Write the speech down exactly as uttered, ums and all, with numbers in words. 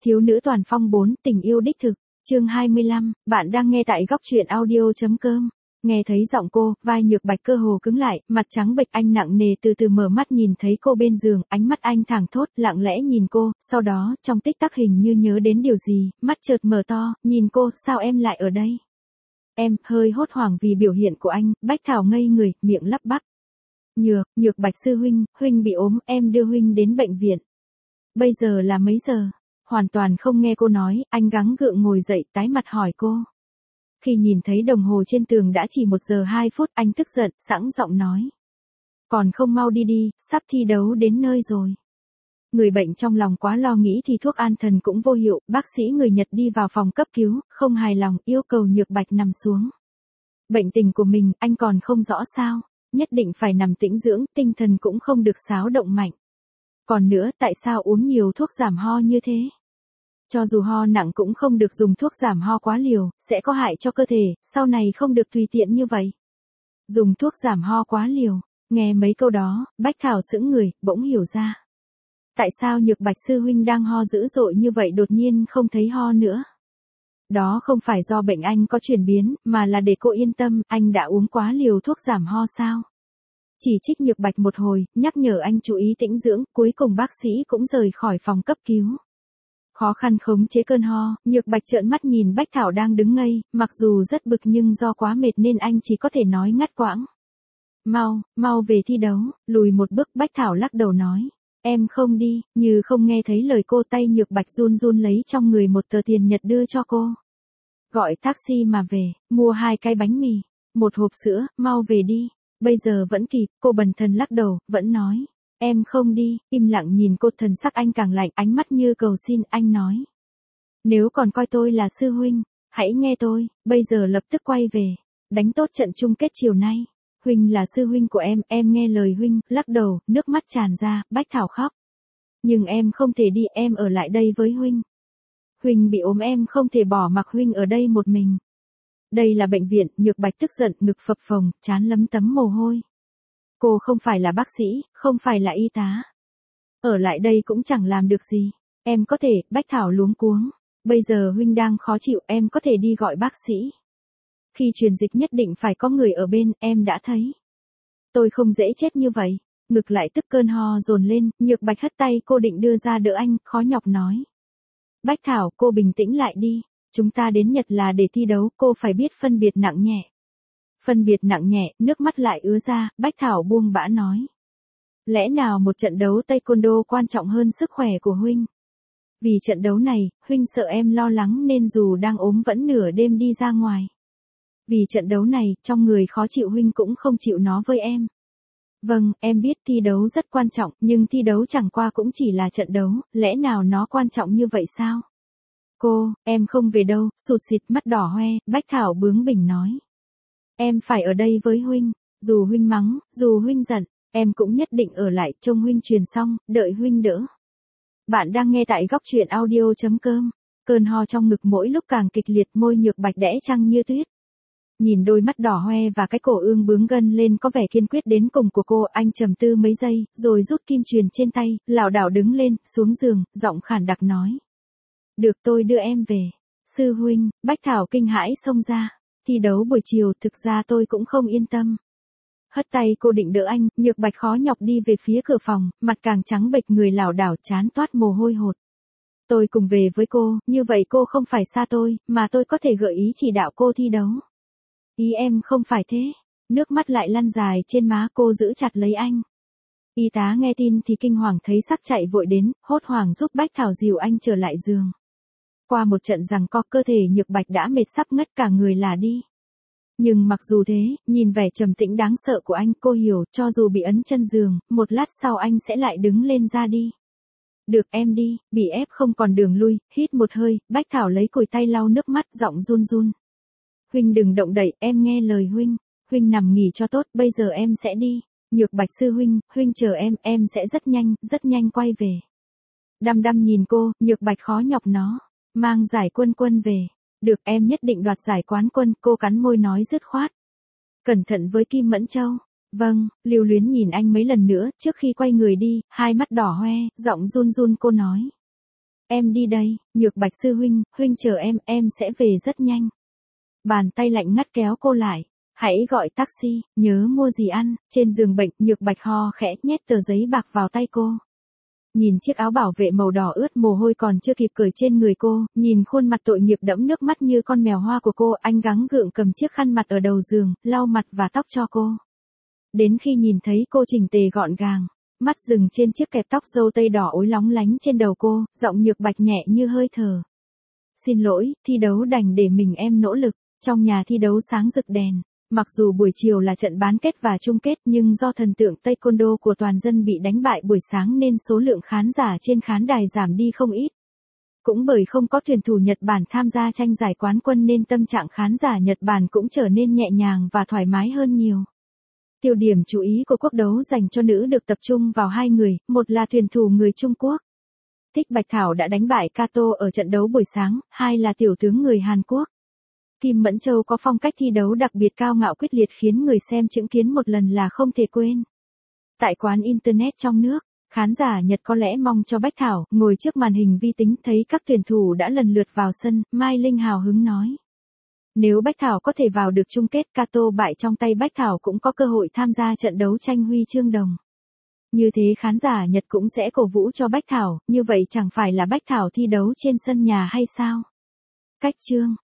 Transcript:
Thiếu nữ toàn phong bốn, tình yêu đích thực, chương hai mươi lăm, bạn đang nghe tại góc truyện audio.com. Nghe thấy giọng cô, vai Nhược Bạch cơ hồ cứng lại, mặt trắng bệch, anh nặng nề từ từ mở mắt nhìn thấy cô bên giường, ánh mắt anh thẳng thốt, lặng lẽ nhìn cô, sau đó, trong tích tắc hình như nhớ đến điều gì, mắt chợt mở to, nhìn cô, sao em lại ở đây? Em, hơi hốt hoảng vì biểu hiện của anh, Bách Thảo ngây người, miệng lắp bắp. Nhược, Nhược Bạch sư huynh, huynh bị ốm, em đưa huynh đến bệnh viện. Bây giờ là mấy giờ? Hoàn toàn không nghe cô nói, anh gắng gượng ngồi dậy, tái mặt hỏi cô. Khi nhìn thấy đồng hồ trên tường đã chỉ một giờ hai phút, anh tức giận, sẵn giọng nói. Còn không mau đi đi, sắp thi đấu đến nơi rồi. Người bệnh trong lòng quá lo nghĩ thì thuốc an thần cũng vô hiệu, bác sĩ người Nhật đi vào phòng cấp cứu, không hài lòng, yêu cầu Nhược Bạch nằm xuống. Bệnh tình của mình, anh còn không rõ sao, nhất định phải nằm tĩnh dưỡng, tinh thần cũng không được xáo động mạnh. Còn nữa, tại sao uống nhiều thuốc giảm ho như thế? Cho dù ho nặng cũng không được dùng thuốc giảm ho quá liều, sẽ có hại cho cơ thể, sau này không được tùy tiện như vậy. Dùng thuốc giảm ho quá liều, nghe mấy câu đó, Bách Thảo sững người, bỗng hiểu ra. Tại sao Nhược Bạch sư huynh đang ho dữ dội như vậy đột nhiên không thấy ho nữa? Đó không phải do bệnh anh có chuyển biến, mà là để cô yên tâm, anh đã uống quá liều thuốc giảm ho sao? Chỉ trích Nhược Bạch một hồi, nhắc nhở anh chú ý tĩnh dưỡng, cuối cùng bác sĩ cũng rời khỏi phòng cấp cứu. Khó khăn khống chế cơn ho, Nhược Bạch trợn mắt nhìn Bách Thảo đang đứng ngây, mặc dù rất bực nhưng do quá mệt nên anh chỉ có thể nói ngắt quãng. Mau, mau về thi đấu, lùi một bước, Bách Thảo lắc đầu nói. Em không đi, như không nghe thấy lời cô, tay Nhược Bạch run run lấy trong người một tờ tiền Nhật đưa cho cô. Gọi taxi mà về, mua hai cái bánh mì, một hộp sữa, mau về đi. Bây giờ vẫn kịp, cô bần thần lắc đầu, vẫn nói. Em không đi, im lặng nhìn cô, thần sắc anh càng lạnh, ánh mắt như cầu xin, anh nói. Nếu còn coi tôi là sư huynh, hãy nghe tôi, bây giờ lập tức quay về, đánh tốt trận chung kết chiều nay. Huynh là sư huynh của em, em nghe lời huynh, lắc đầu, nước mắt tràn ra, Bách Thảo khóc. Nhưng em không thể đi, em ở lại đây với huynh. Huynh bị ốm, em không thể bỏ mặc huynh ở đây một mình. Đây là bệnh viện, Nhược Bạch tức giận, ngực phập phồng, trán lấm tấm mồ hôi. Cô không phải là bác sĩ, không phải là y tá. Ở lại đây cũng chẳng làm được gì. Em có thể, Bách Thảo luống cuống. Bây giờ huynh đang khó chịu, em có thể đi gọi bác sĩ. Khi truyền dịch nhất định phải có người ở bên, em đã thấy. Tôi không dễ chết như vậy. Ngực lại tức, cơn ho dồn lên, Nhược Bạch hất tay cô định đưa ra đỡ anh, khó nhọc nói. Bách Thảo, cô bình tĩnh lại đi. Chúng ta đến Nhật là để thi đấu, cô phải biết phân biệt nặng nhẹ. Phân biệt nặng nhẹ, nước mắt lại ứa ra, Bách Thảo buông bã nói. Lẽ nào một trận đấu taekwondo quan trọng hơn sức khỏe của huynh? Vì trận đấu này, huynh sợ em lo lắng nên dù đang ốm vẫn nửa đêm đi ra ngoài. Vì trận đấu này, trong người khó chịu huynh cũng không chịu nó với em. Vâng, em biết thi đấu rất quan trọng, nhưng thi đấu chẳng qua cũng chỉ là trận đấu, lẽ nào nó quan trọng như vậy sao? Cô, em không về đâu, sụt sịt mắt đỏ hoe, Bách Thảo bướng bỉnh nói. Em phải ở đây với huynh, dù huynh mắng, dù huynh giận, em cũng nhất định ở lại, trông huynh truyền xong, đợi huynh đỡ. Bạn đang nghe tại góc truyện audio.com. Cơn ho trong ngực mỗi lúc càng kịch liệt, môi Nhược Bạch đẽ trăng như tuyết. Nhìn đôi mắt đỏ hoe và cái cổ ương bướng gân lên có vẻ kiên quyết đến cùng của cô, anh trầm tư mấy giây, rồi rút kim truyền trên tay, lảo đảo đứng lên, xuống giường, giọng khản đặc nói. Được, tôi đưa em về. Sư huynh, Bách Thảo kinh hãi xông ra. Thi đấu buổi chiều, thực ra tôi cũng không yên tâm. Hất tay cô định đỡ anh, Nhược Bạch khó nhọc đi về phía cửa phòng, mặt càng trắng bệch, người lảo đảo, trán toát mồ hôi hột. Tôi cùng về với cô, như vậy cô không phải xa tôi, mà tôi có thể gợi ý chỉ đạo cô thi đấu. Ý em không phải thế. Nước mắt lại lăn dài trên má cô, giữ chặt lấy anh. Y tá nghe tin thì kinh hoàng thấy sắc chạy vội đến, hốt hoảng giúp Bách Thảo dìu anh trở lại giường. Qua một trận giằng co, cơ thể Nhược Bạch đã mệt sắp ngất, cả người là đi. Nhưng mặc dù thế, nhìn vẻ trầm tĩnh đáng sợ của anh, cô hiểu, cho dù bị ấn chân giường, một lát sau anh sẽ lại đứng lên ra đi. Được, em đi, bị ép không còn đường lui, hít một hơi, Bách Thảo lấy cùi tay lau nước mắt, giọng run run. Huynh đừng động đậy, em nghe lời huynh, huynh nằm nghỉ cho tốt, bây giờ em sẽ đi. Nhược Bạch sư huynh, huynh chờ em, em sẽ rất nhanh, rất nhanh quay về. Đăm đăm nhìn cô, Nhược Bạch khó nhọc nó. Mang giải quân quân về. Được, em nhất định đoạt giải quán quân, cô cắn môi nói dứt khoát. Cẩn thận với Kim Mẫn Châu. Vâng, lưu luyến nhìn anh mấy lần nữa, trước khi quay người đi, hai mắt đỏ hoe, giọng run run cô nói. Em đi đây, Nhược Bạch sư huynh, huynh chờ em, em sẽ về rất nhanh. Bàn tay lạnh ngắt kéo cô lại. Hãy gọi taxi, nhớ mua gì ăn. Trên giường bệnh, Nhược Bạch ho khẽ nhét tờ giấy bạc vào tay cô. Nhìn chiếc áo bảo vệ màu đỏ ướt mồ hôi còn chưa kịp cởi trên người cô, nhìn khuôn mặt tội nghiệp đẫm nước mắt như con mèo hoa của cô, anh gắng gượng cầm chiếc khăn mặt ở đầu giường, lau mặt và tóc cho cô. Đến khi nhìn thấy cô chỉnh tề gọn gàng, mắt dừng trên chiếc kẹp tóc râu tây đỏ ối lóng lánh trên đầu cô, giọng Nhược Bạch nhẹ như hơi thở. Xin lỗi, thi đấu đành để mình em nỗ lực. Trong nhà thi đấu sáng rực đèn. Mặc dù buổi chiều là trận bán kết và chung kết nhưng do thần tượng taekwondo của toàn dân bị đánh bại buổi sáng nên số lượng khán giả trên khán đài giảm đi không ít. Cũng bởi không có tuyển thủ Nhật Bản tham gia tranh giải quán quân nên tâm trạng khán giả Nhật Bản cũng trở nên nhẹ nhàng và thoải mái hơn nhiều. Tiêu điểm chú ý của cuộc đấu dành cho nữ được tập trung vào hai người, một là tuyển thủ người Trung Quốc. Thích Bạch Thảo đã đánh bại Kato ở trận đấu buổi sáng, hai là tiểu tướng người Hàn Quốc. Kim Mẫn Châu có phong cách thi đấu đặc biệt cao ngạo quyết liệt khiến người xem chứng kiến một lần là không thể quên. Tại quán Internet trong nước, khán giả Nhật có lẽ mong cho Bách Thảo, ngồi trước màn hình vi tính thấy các tuyển thủ đã lần lượt vào sân, Mai Linh hào hứng nói. Nếu Bách Thảo có thể vào được chung kết, Kato bại trong tay Bách Thảo cũng có cơ hội tham gia trận đấu tranh huy chương đồng. Như thế khán giả Nhật cũng sẽ cổ vũ cho Bách Thảo, như vậy chẳng phải là Bách Thảo thi đấu trên sân nhà hay sao? Cách chương